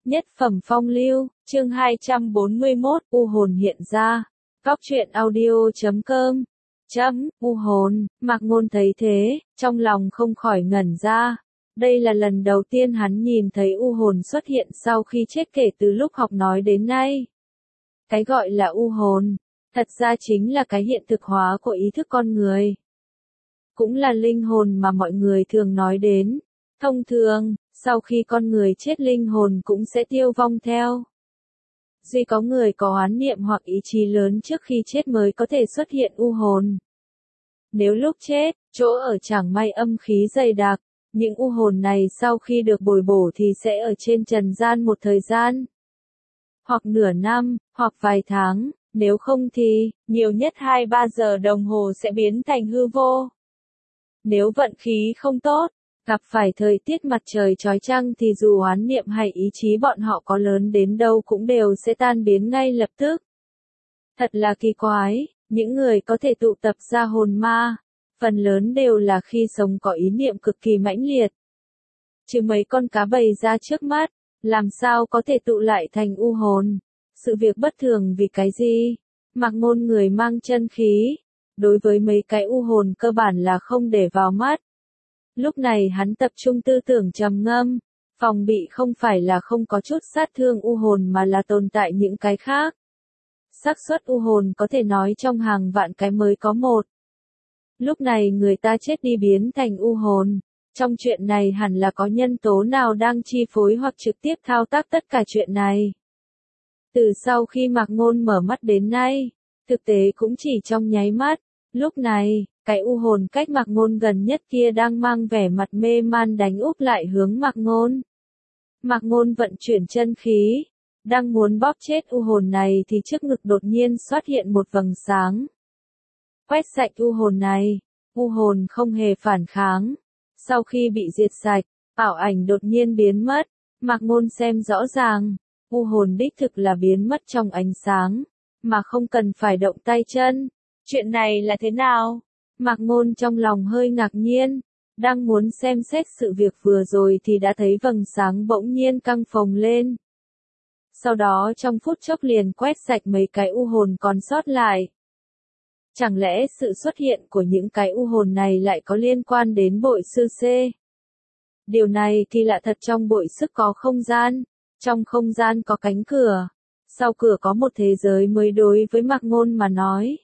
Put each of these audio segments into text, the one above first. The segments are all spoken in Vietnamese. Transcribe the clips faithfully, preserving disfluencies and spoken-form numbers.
Nhất phẩm phong lưu, chương hai trăm bốn mươi mốt, u hồn hiện ra. Góc truyện audio chấm com. Chấm, u hồn, Mạc Ngôn thấy thế, trong lòng không khỏi ngẩn ra. Đây là lần đầu tiên hắn nhìn thấy u hồn xuất hiện sau khi chết kể từ lúc học nói đến nay. Cái gọi là u hồn, thật ra chính là cái hiện thực hóa của ý thức con người. Cũng là linh hồn mà mọi người thường nói đến. Thông thường, sau khi con người chết linh hồn cũng sẽ tiêu vong theo. Duy có người có oán niệm hoặc ý chí lớn trước khi chết mới có thể xuất hiện u hồn. Nếu lúc chết, chỗ ở chẳng may âm khí dày đặc, những u hồn này sau khi được bồi bổ thì sẽ ở trên trần gian một thời gian. Hoặc nửa năm, hoặc vài tháng, nếu không thì, nhiều nhất hai ba giờ đồng hồ sẽ biến thành hư vô. Nếu vận khí không tốt, gặp phải thời tiết mặt trời chói chang thì dù oán niệm hay ý chí bọn họ có lớn đến đâu cũng đều sẽ tan biến ngay lập tức. Thật là kỳ quái, những người có thể tụ tập ra hồn ma, phần lớn đều là khi sống có ý niệm cực kỳ mãnh liệt. Chứ mấy con cá bầy ra trước mắt, làm sao có thể tụ lại thành u hồn? Sự việc bất thường vì cái gì? Mạc Ngôn người mang chân khí, đối với mấy cái u hồn cơ bản là không để vào mắt. Lúc này hắn tập trung tư tưởng trầm ngâm, phòng bị không phải là không có chút sát thương u hồn mà là tồn tại những cái khác. Xác suất u hồn có thể nói trong hàng vạn cái mới có một. Lúc này người ta chết đi biến thành u hồn, trong chuyện này hẳn là có nhân tố nào đang chi phối hoặc trực tiếp thao tác tất cả chuyện này. Từ sau khi Mạc Ngôn mở mắt đến nay, thực tế cũng chỉ trong nháy mắt, lúc này, cái u hồn cách Mạc Ngôn gần nhất kia đang mang vẻ mặt mê man đánh úp lại hướng Mạc Ngôn. Mạc Ngôn vận chuyển chân khí, đang muốn bóp chết u hồn này thì trước ngực đột nhiên xuất hiện một vầng sáng. Quét sạch u hồn này, u hồn không hề phản kháng. Sau khi bị diệt sạch, ảo ảnh đột nhiên biến mất, Mạc Ngôn xem rõ ràng, u hồn đích thực là biến mất trong ánh sáng, mà không cần phải động tay chân. Chuyện này là thế nào? Mạc Ngôn trong lòng hơi ngạc nhiên, đang muốn xem xét sự việc vừa rồi thì đã thấy vầng sáng bỗng nhiên căng phồng lên. Sau đó trong phút chốc liền quét sạch mấy cái u hồn còn sót lại. Chẳng lẽ sự xuất hiện của những cái u hồn này lại có liên quan đến bội sư C? Điều này thì lạ thật, trong bội sức có không gian, trong không gian có cánh cửa, sau cửa có một thế giới mới đối với Mạc Ngôn mà nói.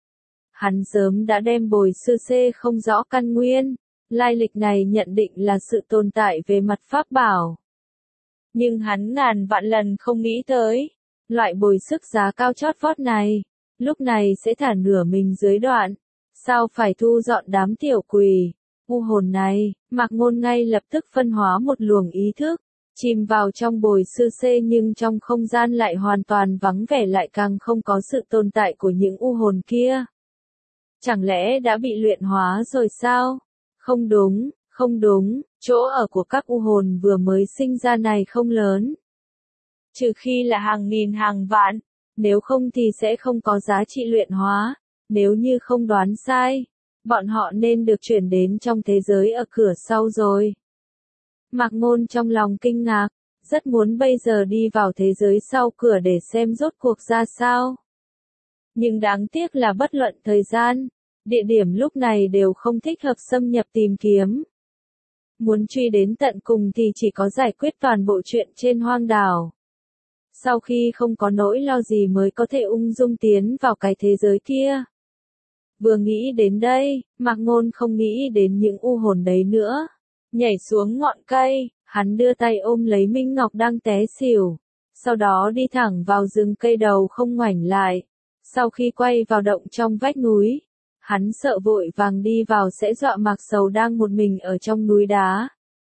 Hắn sớm đã đem bồi sư C không rõ căn nguyên, lai lịch này nhận định là sự tồn tại về mặt pháp bảo. Nhưng hắn ngàn vạn lần không nghĩ tới, loại bồi sức giá cao chót vót này, lúc này sẽ thả nửa mình dưới đoạn, sao phải thu dọn đám tiểu quỷ, u hồn này. Mạc Ngôn ngay lập tức phân hóa một luồng ý thức, chìm vào trong bồi sư C nhưng trong không gian lại hoàn toàn vắng vẻ, lại càng không có sự tồn tại của những u hồn kia. Chẳng lẽ đã bị luyện hóa rồi sao? Không đúng, không đúng, chỗ ở của các u hồn vừa mới sinh ra này không lớn. Trừ khi là hàng nghìn hàng vạn, nếu không thì sẽ không có giá trị luyện hóa. Nếu như không đoán sai, bọn họ nên được chuyển đến trong thế giới ở cửa sau rồi. Mạc Ngôn trong lòng kinh ngạc, rất muốn bây giờ đi vào thế giới sau cửa để xem rốt cuộc ra sao. Nhưng đáng tiếc là bất luận thời gian, địa điểm lúc này đều không thích hợp xâm nhập tìm kiếm. Muốn truy đến tận cùng thì chỉ có giải quyết toàn bộ chuyện trên hoang đảo. Sau khi không có nỗi lo gì mới có thể ung dung tiến vào cái thế giới kia. Vừa nghĩ đến đây, Mạc Ngôn không nghĩ đến những u hồn đấy nữa. Nhảy xuống ngọn cây, hắn đưa tay ôm lấy Minh Ngọc đang té xỉu. Sau đó đi thẳng vào rừng cây, đầu không ngoảnh lại. Sau khi quay vào động trong vách núi, hắn sợ vội vàng đi vào sẽ dọa Mạc Sầu đang một mình ở trong núi đá.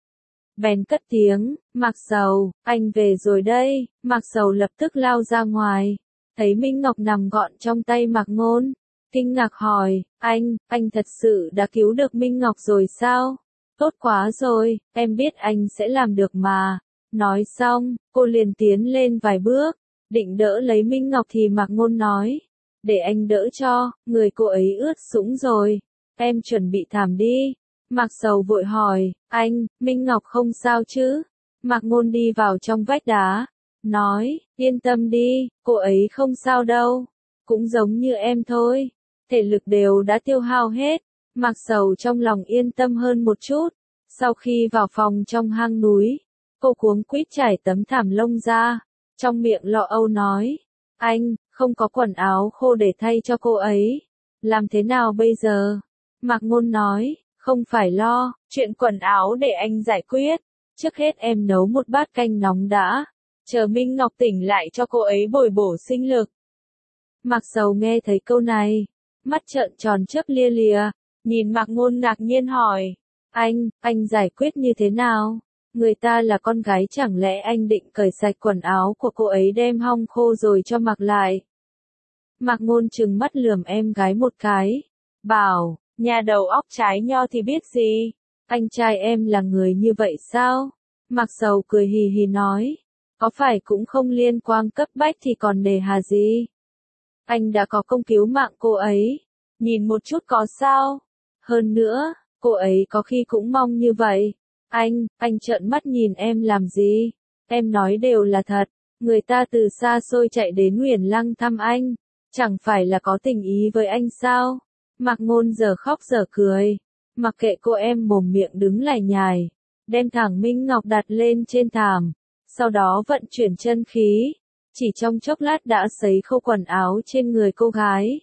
Bèn cất tiếng, Mạc Sầu, anh về rồi đây. Mạc Sầu lập tức lao ra ngoài, thấy Minh Ngọc nằm gọn trong tay Mạc Ngôn, kinh ngạc hỏi, anh, anh thật sự đã cứu được Minh Ngọc rồi sao? Tốt quá rồi, em biết anh sẽ làm được mà. Nói xong, cô liền tiến lên vài bước, định đỡ lấy Minh Ngọc thì Mạc Ngôn nói, để anh đỡ cho, người cô ấy ướt sũng rồi, em chuẩn bị thảm đi. Mạc Sầu vội hỏi, anh, Minh Ngọc không sao chứ? Mạc Ngôn đi vào trong vách đá, nói, yên tâm đi, cô ấy không sao đâu, cũng giống như em thôi, thể lực đều đã tiêu hao hết. Mạc Sầu trong lòng yên tâm hơn một chút, sau khi vào phòng trong hang núi, cô cuống quýt trải tấm thảm lông ra, trong miệng lo âu nói, anh, không có quần áo khô để thay cho cô ấy, làm thế nào bây giờ? Mạc Ngôn nói, không phải lo, chuyện quần áo để anh giải quyết, trước hết em nấu một bát canh nóng đã, chờ Minh Ngọc tỉnh lại cho cô ấy bồi bổ sinh lực. Mạc Sầu nghe thấy câu này, mắt trợn tròn chớp lia lìa, nhìn Mạc Ngôn ngạc nhiên hỏi, anh, anh giải quyết như thế nào? Người ta là con gái chẳng lẽ anh định cởi sạch quần áo của cô ấy đem hong khô rồi cho mặc lại? Mạc Ngôn trừng mắt lườm em gái một cái, bảo, nhà đầu óc trái nho thì biết gì, anh trai em là người như vậy sao? Mạc Sầu cười hì hì nói, có phải cũng không liên quan cấp bách thì còn nề hà gì? Anh đã có công cứu mạng cô ấy, nhìn một chút có sao? Hơn nữa, cô ấy có khi cũng mong như vậy. Anh, anh trợn mắt nhìn em làm gì? Em nói đều là thật, người ta từ xa xôi chạy đến Huyền Lăng thăm anh, chẳng phải là có tình ý với anh sao? Mạc Ngôn giờ khóc giờ cười, mặc kệ cô em mồm miệng đứng lải nhải, đem thẳng Minh Ngọc đặt lên trên thảm, sau đó vận chuyển chân khí, chỉ trong chốc lát đã sấy khô quần áo trên người cô gái.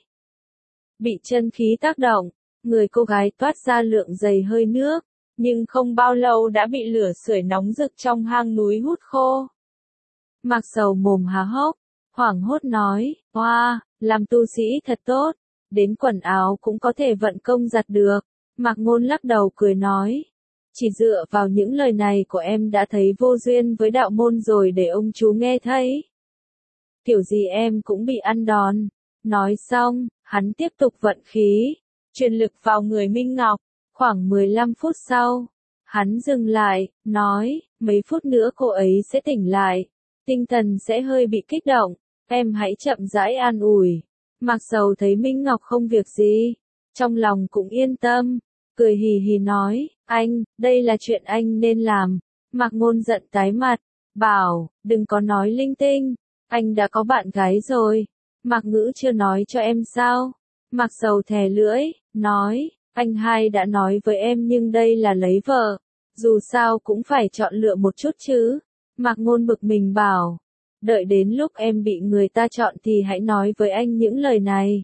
Bị chân khí tác động, người cô gái toát ra lượng dày hơi nước, nhưng không bao lâu đã bị lửa sưởi nóng rực trong hang núi hút khô. Mạc Sầu mồm há hốc, hoảng hốt nói, hoa, làm tu sĩ thật tốt, đến quần áo cũng có thể vận công giặt được. Mạc Ngôn lắc đầu cười nói, chỉ dựa vào những lời này của em đã thấy vô duyên với đạo môn rồi để ông chú nghe thấy. Kiểu gì em cũng bị ăn đòn. Nói xong, hắn tiếp tục vận khí, truyền lực vào người Minh Ngọc. Khoảng mười lăm phút sau, hắn dừng lại, nói, mấy phút nữa cô ấy sẽ tỉnh lại, tinh thần sẽ hơi bị kích động, em hãy chậm rãi an ủi. Mạc Sầu thấy Minh Ngọc không việc gì, trong lòng cũng yên tâm, cười hì hì nói, anh, đây là chuyện anh nên làm. Mạc Ngôn giận tái mặt, bảo, đừng có nói linh tinh, anh đã có bạn gái rồi. Mạc Ngữ chưa nói cho em sao? Mạc Sầu thè lưỡi, nói, anh hai đã nói với em nhưng đây là lấy vợ, dù sao cũng phải chọn lựa một chút chứ. Mạc Ngôn bực mình bảo, đợi đến lúc em bị người ta chọn thì hãy nói với anh những lời này.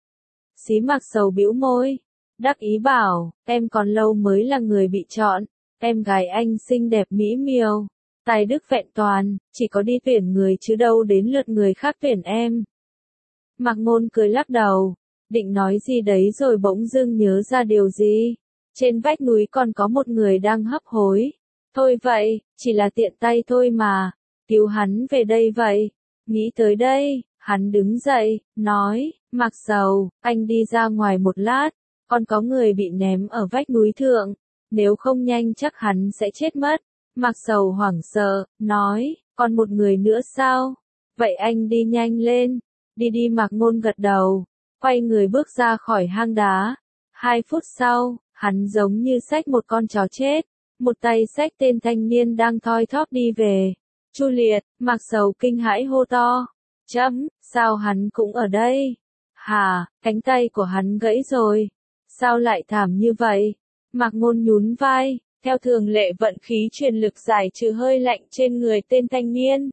Xí Mạc Sầu bĩu môi, đắc ý bảo, em còn lâu mới là người bị chọn, em gái anh xinh đẹp mỹ miều, tài đức vẹn toàn, chỉ có đi tuyển người chứ đâu đến lượt người khác tuyển em. Mạc Ngôn cười lắc đầu, định nói gì đấy rồi bỗng dưng nhớ ra điều gì. Trên vách núi còn có một người đang hấp hối. Thôi vậy, chỉ là tiện tay thôi mà, cứu hắn về đây vậy. Nghĩ tới đây, hắn đứng dậy, nói, Mạc Sầu, anh đi ra ngoài một lát, còn có người bị ném ở vách núi thượng, nếu không nhanh chắc hắn sẽ chết mất. Mạc Sầu hoảng sợ, nói, còn một người nữa sao? Vậy anh đi nhanh lên. Đi đi Mạc Ngôn gật đầu, quay người bước ra khỏi hang đá. Hai phút sau, hắn giống như xách một con chó chết, một tay xách tên thanh niên đang thoi thóp đi về. Chu Liệt, Mạc Sầu kinh hãi hô to, chấm, sao hắn cũng ở đây? Hả, cánh tay của hắn gãy rồi, sao lại thảm như vậy? Mạc Ngôn nhún vai, theo thường lệ vận khí truyền lực giải trừ hơi lạnh trên người tên thanh niên.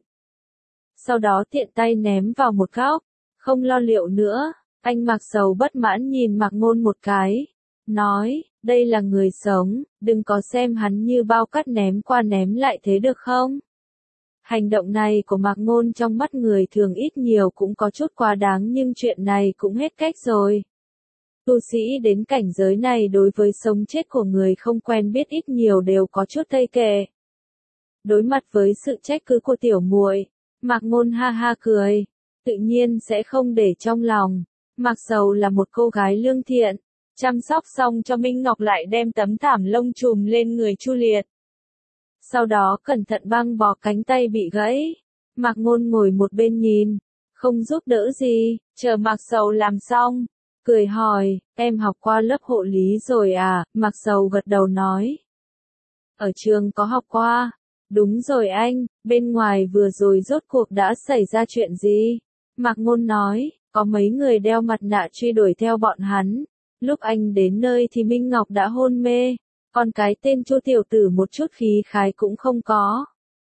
Sau đó tiện tay ném vào một góc, không lo liệu nữa. Anh Mạc Sầu bất mãn nhìn Mạc Ngôn một cái, nói, đây là người sống, đừng có xem hắn như bao cát ném qua ném lại thế được không? Hành động này của Mạc Ngôn trong mắt người thường ít nhiều cũng có chút quá đáng nhưng chuyện này cũng hết cách rồi. Tu sĩ đến cảnh giới này đối với sống chết của người không quen biết ít nhiều đều có chút tây kệ. Đối mặt với sự trách cứ của tiểu muội, Mạc Ngôn ha ha cười, tự nhiên sẽ không để trong lòng. Mạc Sầu là một cô gái lương thiện, chăm sóc xong cho Minh Ngọc lại đem tấm thảm lông trùm lên người Chu Liệt. Sau đó cẩn thận băng bó cánh tay bị gãy. Mạc Ngôn ngồi một bên nhìn, không giúp đỡ gì, chờ Mạc Sầu làm xong, cười hỏi, em học qua lớp hộ lý rồi à? Mạc Sầu gật đầu nói, ở trường có học qua, Đúng rồi anh, bên ngoài vừa rồi rốt cuộc đã xảy ra chuyện gì? Mạc Ngôn nói, có mấy người đeo mặt nạ truy đuổi theo bọn hắn. Lúc anh đến nơi thì Minh Ngọc đã hôn mê, còn cái tên Chu tiểu tử một chút khí khái cũng không có.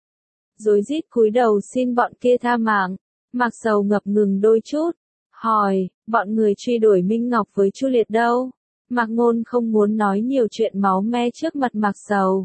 Rối rít cúi đầu xin bọn kia tha mạng. Mạc Sầu ngập ngừng đôi chút, hỏi, bọn người truy đuổi Minh Ngọc với Chu Liệt đâu? Mạc Ngôn không muốn nói nhiều chuyện máu me trước mặt Mạc Sầu.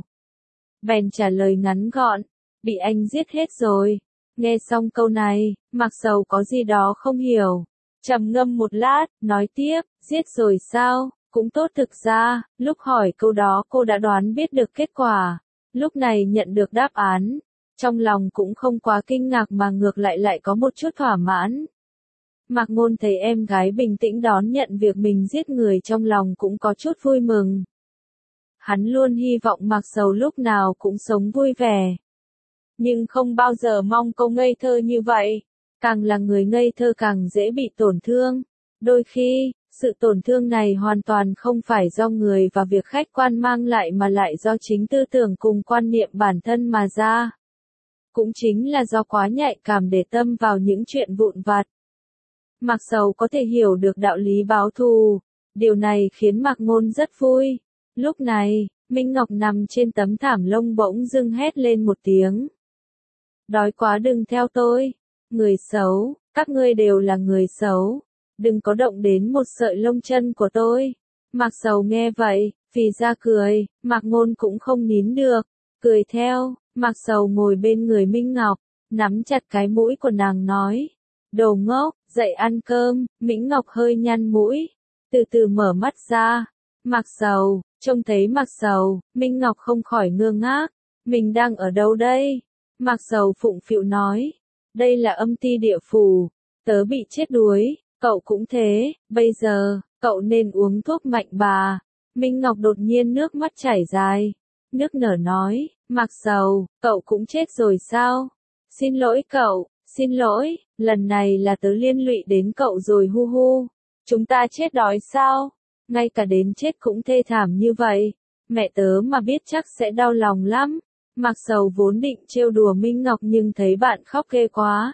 Bèn trả lời ngắn gọn, bị anh giết hết rồi. Nghe xong câu này, Mạc Sầu có gì đó không hiểu. Trầm ngâm một lát, nói tiếp, giết rồi sao? Cũng tốt, thực ra, lúc hỏi câu đó cô đã đoán biết được kết quả. Lúc này nhận được đáp án, trong lòng cũng không quá kinh ngạc mà ngược lại lại có một chút thỏa mãn. Mạc Ngôn thấy em gái bình tĩnh đón nhận việc mình giết người trong lòng cũng có chút vui mừng. Hắn luôn hy vọng Mạc Sầu lúc nào cũng sống vui vẻ. Nhưng không bao giờ mong cô ngây thơ như vậy. Càng là người ngây thơ càng dễ bị tổn thương. Đôi khi, sự tổn thương này hoàn toàn không phải do người và việc khách quan mang lại mà lại do chính tư tưởng cùng quan niệm bản thân mà ra. Cũng chính là do quá nhạy cảm để tâm vào những chuyện vụn vặt. Mạc Sầu có thể hiểu được đạo lý báo thù. Điều này khiến Mạc Ngôn rất vui. Lúc này, Minh Ngọc nằm trên tấm thảm lông bỗng dưng hét lên một tiếng. Đói quá đừng theo tôi. Người xấu, các ngươi đều là người xấu. Đừng có động đến một sợi lông chân của tôi. Mạc Sầu nghe vậy, phì ra cười, Mạc Ngôn cũng không nín được. Cười theo, Mạc Sầu ngồi bên người Minh Ngọc, nắm chặt cái mũi của nàng nói. Đồ ngốc, dậy ăn cơm. Minh Ngọc hơi nhăn mũi, từ từ mở mắt ra. Mạc Sầu, trông thấy Mạc Sầu, Minh Ngọc không khỏi ngơ ngác. Mình đang ở đâu đây? Mạc Sầu phụng phịu nói. Đây là âm ti địa phủ. Tớ bị chết đuối, cậu cũng thế. Bây giờ, cậu nên uống thuốc mạnh bà. Minh Ngọc đột nhiên nước mắt chảy dài. Nước nở nói, Mạc Sầu, cậu cũng chết rồi sao? Xin lỗi cậu, xin lỗi, lần này là tớ liên lụy đến cậu rồi hu hu. Chúng ta chết đói sao? Ngay cả đến chết cũng thê thảm như vậy. Mẹ tớ mà biết chắc sẽ đau lòng lắm. Mạc Sầu vốn định trêu đùa Minh Ngọc nhưng thấy bạn khóc ghê quá.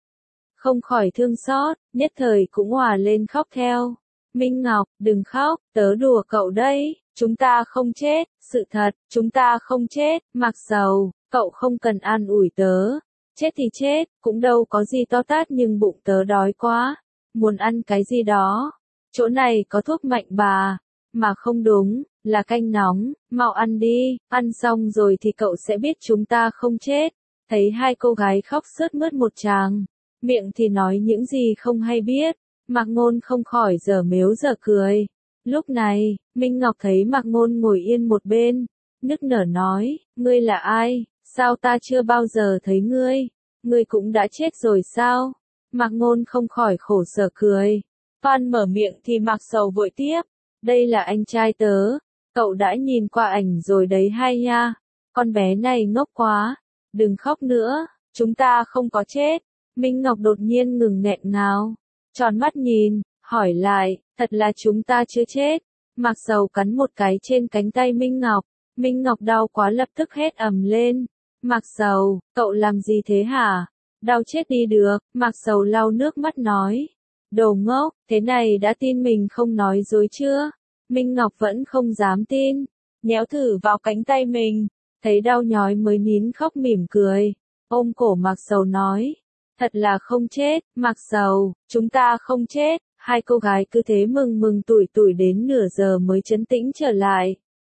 Không khỏi thương xót, nhất thời cũng hòa lên khóc theo. Minh Ngọc, đừng khóc, tớ đùa cậu đấy, chúng ta không chết, sự thật, chúng ta không chết. Mạc Sầu, cậu không cần an ủi tớ. Chết thì chết, cũng đâu có gì to tát nhưng bụng tớ đói quá. Muốn ăn cái gì đó. Chỗ này có thuốc mạnh bà. Mà không đúng, là canh nóng, mau ăn đi, ăn xong rồi thì cậu sẽ biết chúng ta không chết. Thấy hai cô gái khóc sướt mướt một tràng, miệng thì nói những gì không hay biết, Mạc Ngôn không khỏi dở mếu dở cười. Lúc này, Minh Ngọc thấy Mạc Ngôn ngồi yên một bên, nức nở nói, ngươi là ai, sao ta chưa bao giờ thấy ngươi, ngươi cũng đã chết rồi sao? Mạc Ngôn không khỏi khổ sở cười. Phan mở miệng thì Mạc Sầu vội tiếp. Đây là anh trai tớ, cậu đã nhìn qua ảnh rồi đấy hay nha, con bé này ngốc quá, đừng khóc nữa, chúng ta không có chết. Minh Ngọc đột nhiên ngừng nghẹn ngào, tròn mắt nhìn, hỏi lại, thật là chúng ta chưa chết. Mạc Sầu cắn một cái trên cánh tay Minh Ngọc, Minh Ngọc đau quá lập tức hét ầm lên. Mạc Sầu, cậu làm gì thế hả? Đau chết đi được. Mạc Sầu lau nước mắt nói. Đồ ngốc, thế này đã tin mình không nói dối chưa? Minh Ngọc vẫn không dám tin, nhéo thử vào cánh tay mình, thấy đau nhói mới nín khóc mỉm cười, ôm cổ Mạc Sầu nói, thật là không chết, Mạc Sầu, chúng ta không chết. Hai cô gái cứ thế mừng mừng tủi tủi đến nửa giờ mới trấn tĩnh trở lại.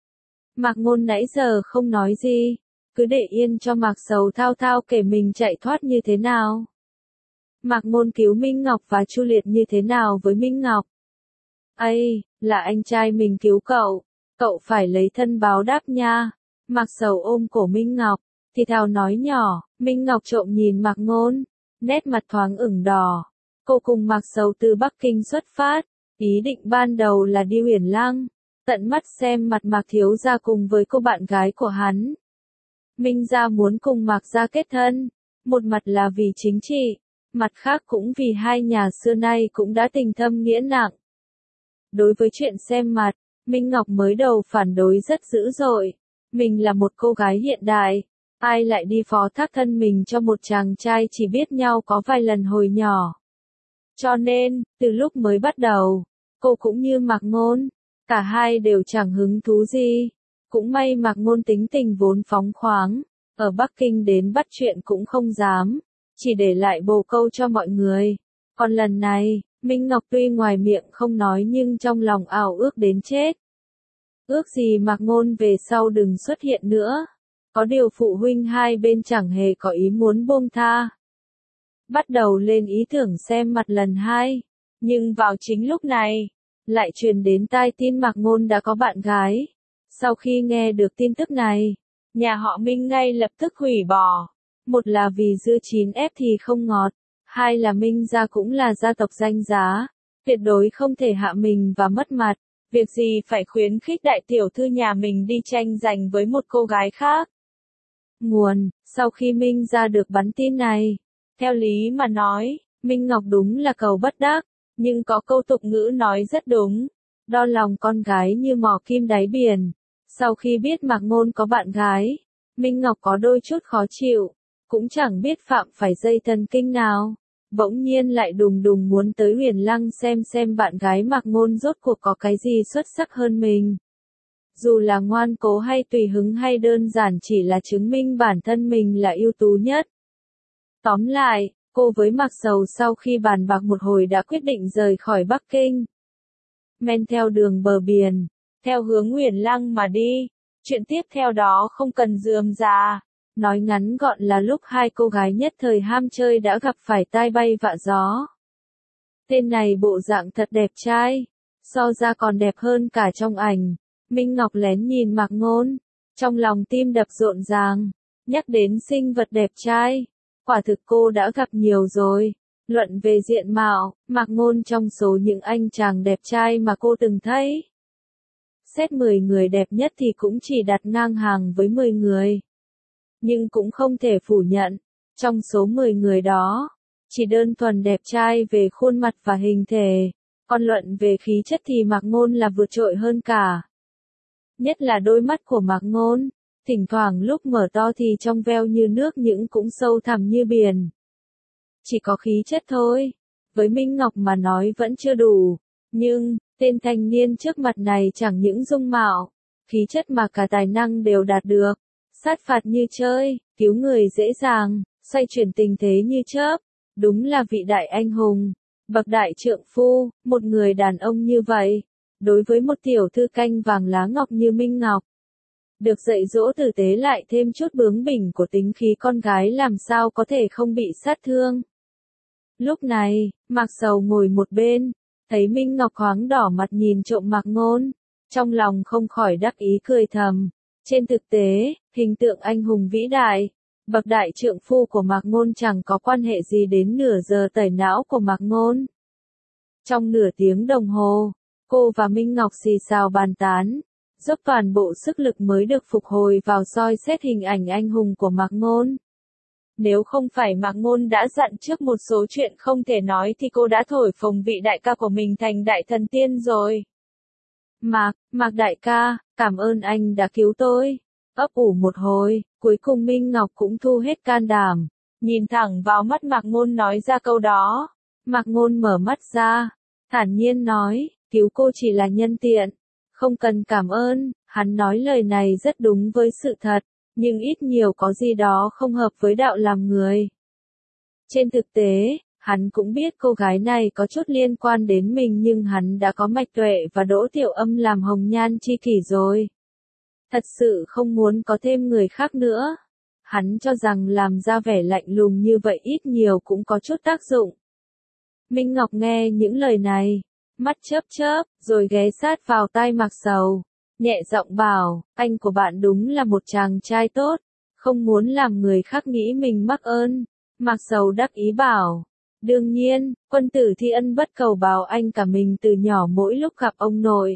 Mạc Ngôn nãy giờ không nói gì, cứ để yên cho Mạc Sầu thao thao kể mình chạy thoát như thế nào. Mạc Ngôn cứu Minh Ngọc và Chu Liệt như thế nào với Minh Ngọc. Ây, là anh trai mình cứu cậu, cậu phải lấy thân báo đáp nha. Mạc Sầu ôm cổ Minh Ngọc, thì thào nói nhỏ. Minh Ngọc trộm nhìn Mạc Ngôn, nét mặt thoáng ửng đỏ. Cô cùng Mạc Sầu từ Bắc Kinh xuất phát, ý định ban đầu là đi Huyền Lăng, tận mắt xem mặt Mạc thiếu gia cùng với cô bạn gái của hắn. Minh gia muốn cùng Mạc gia kết thân, một mặt là vì chính trị, mặt khác cũng vì hai nhà xưa nay cũng đã tình thâm nghĩa nặng. Đối với chuyện xem mặt, Minh Ngọc mới đầu phản đối rất dữ dội. Mình là một cô gái hiện đại, Ai lại đi phó thác thân mình cho một chàng trai chỉ biết nhau có vài lần hồi nhỏ. Cho nên, từ lúc mới bắt đầu, cô cũng như Mạc Ngôn, cả hai đều chẳng hứng thú gì. Cũng may Mạc Ngôn tính tình vốn phóng khoáng, ở Bắc Kinh đến bắt chuyện cũng không dám, chỉ để lại bồ câu cho mọi người. Còn lần này, Minh Ngọc tuy ngoài miệng không nói nhưng trong lòng ảo ước đến chết. Ước gì Mạc Ngôn về sau đừng xuất hiện nữa. Có điều phụ huynh hai bên chẳng hề có ý muốn buông tha. Bắt đầu lên ý tưởng xem mặt lần hai. Nhưng vào chính lúc này, lại truyền đến tai tin Mạc Ngôn đã có bạn gái. Sau khi nghe được tin tức này, nhà họ Minh ngay lập tức hủy bỏ. Một là vì dưa chín ép thì không ngọt, hai là Minh gia cũng là gia tộc danh giá, tuyệt đối không thể hạ mình và mất mặt. Việc gì phải khuyến khích đại tiểu thư nhà mình đi tranh giành với một cô gái khác. Nguồn, sau khi Minh gia được bắn tin này, theo lý mà nói, Minh Ngọc đúng là cầu bất đắc, nhưng có câu tục ngữ nói rất đúng, đo lòng con gái như mò kim đáy biển. Sau khi biết Mạc Ngôn có bạn gái, Minh Ngọc có đôi chút khó chịu, cũng chẳng biết phạm phải dây thần kinh nào. Bỗng nhiên lại đùng đùng muốn tới Huyền Lăng xem xem bạn gái Mạc Ngôn rốt cuộc có cái gì xuất sắc hơn mình. Dù là ngoan cố hay tùy hứng hay đơn giản chỉ là chứng minh bản thân mình là ưu tú nhất. Tóm lại, cô với Mạc Sầu sau khi bàn bạc một hồi đã quyết định rời khỏi Bắc Kinh. Men theo đường bờ biển, theo hướng Huyền Lăng mà đi. Chuyện tiếp theo đó không cần rườm rà. Nói ngắn gọn là lúc hai cô gái nhất thời ham chơi đã gặp phải tai bay vạ gió. Tên này bộ dạng thật đẹp trai, so ra còn đẹp hơn cả trong ảnh. Minh Ngọc lén nhìn Mạc Ngôn, trong lòng tim đập rộn ràng, nhắc đến sinh vật đẹp trai. Quả thực cô đã gặp nhiều rồi. Luận về diện mạo, Mạc Ngôn trong số những anh chàng đẹp trai mà cô từng thấy. Xét mười người đẹp nhất thì cũng chỉ đặt ngang hàng với mười người. Nhưng cũng không thể phủ nhận, trong số mười người đó, chỉ đơn thuần đẹp trai về khuôn mặt và hình thể, còn luận về khí chất thì Mạc Ngôn là vượt trội hơn cả. Nhất là đôi mắt của Mạc Ngôn, thỉnh thoảng lúc mở to thì trong veo như nước nhưng cũng sâu thẳm như biển. Chỉ có khí chất thôi, với Minh Ngọc mà nói vẫn chưa đủ, nhưng, tên thanh niên trước mặt này chẳng những dung mạo, khí chất mà cả tài năng đều đạt được. Sát phạt như chơi, cứu người dễ dàng, xoay chuyển tình thế như chớp, đúng là vị đại anh hùng, bậc đại trượng phu, một người đàn ông như vậy, đối với một tiểu thư canh vàng lá ngọc như Minh Ngọc. Được dạy dỗ tử tế lại thêm chút bướng bỉnh của tính khí con gái làm sao có thể không bị sát thương. Lúc này, Mạc Sầu ngồi một bên, thấy Minh Ngọc thoáng đỏ mặt nhìn trộm Mạc Ngôn, trong lòng không khỏi đắc ý cười thầm. Trên thực tế, hình tượng anh hùng vĩ đại, bậc đại trượng phu của Mạc Ngôn chẳng có quan hệ gì đến nửa giờ tẩy não của Mạc Ngôn. Trong nửa tiếng đồng hồ, cô và Minh Ngọc xì xào bàn tán, dốc toàn bộ sức lực mới được phục hồi vào soi xét hình ảnh anh hùng của Mạc Ngôn. Nếu không phải Mạc Ngôn đã dặn trước một số chuyện không thể nói thì cô đã thổi phồng vị đại ca của mình thành đại thần tiên rồi. Mạc, Mạc đại ca, cảm ơn anh đã cứu tôi. Ấp ủ một hồi, cuối cùng Minh Ngọc cũng thu hết can đảm, nhìn thẳng vào mắt Mạc Ngôn nói ra câu đó. Mạc Ngôn mở mắt ra, thản nhiên nói, cứu cô chỉ là nhân tiện, không cần cảm ơn. Hắn nói lời này rất đúng với sự thật, nhưng ít nhiều có gì đó không hợp với đạo làm người. Trên thực tế, hắn cũng biết cô gái này có chút liên quan đến mình nhưng hắn đã có Mạch Tuệ và Đỗ Tiểu Âm làm hồng nhan chi kỷ rồi. Thật sự không muốn có thêm người khác nữa. Hắn cho rằng làm ra vẻ lạnh lùng như vậy ít nhiều cũng có chút tác dụng. Minh Ngọc nghe những lời này, mắt chớp chớp, rồi ghé sát vào tai Mạc Sầu, nhẹ giọng bảo, anh của bạn đúng là một chàng trai tốt, không muốn làm người khác nghĩ mình mắc ơn. Mạc Sầu đắc ý bảo, đương nhiên, quân tử thi ân bất cầu báo, anh cả mình từ nhỏ mỗi lúc gặp ông nội.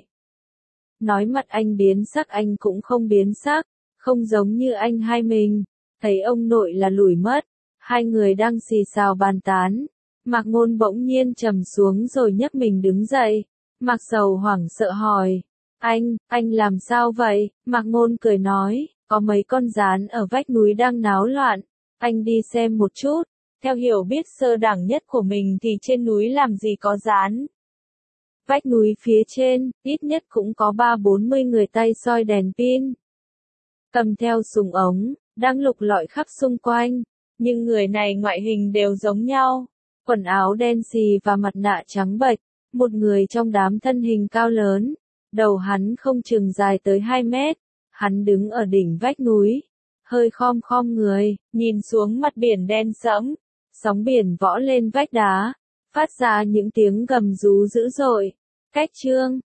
Nói mặt anh biến sắc anh cũng không biến sắc, không giống như anh hai mình, thấy ông nội là lủi mất. Hai người đang xì xào bàn tán, Mạc Ngôn bỗng nhiên trầm xuống rồi nhấc mình đứng dậy. Mạc Sầu hoảng sợ hỏi, anh, anh làm sao vậy? Mạc Ngôn cười nói, có mấy con gián ở vách núi đang náo loạn, anh đi xem một chút. Theo hiểu biết sơ đẳng nhất của mình thì trên núi làm gì có gián. Vách núi phía trên, ít nhất cũng có ba bốn mươi người tay soi đèn pin. Cầm theo súng ống, đang lục lọi khắp xung quanh. Nhưng người này ngoại hình đều giống nhau. Quần áo đen xì và mặt nạ trắng bệch. Một người trong đám thân hình cao lớn. Đầu hắn không chừng dài tới hai mét. Hắn đứng ở đỉnh vách núi. Hơi khom khom người, nhìn xuống mặt biển đen sẫm. Sóng biển võ lên vách đá. Phát ra những tiếng gầm rú dữ dội. Cách chương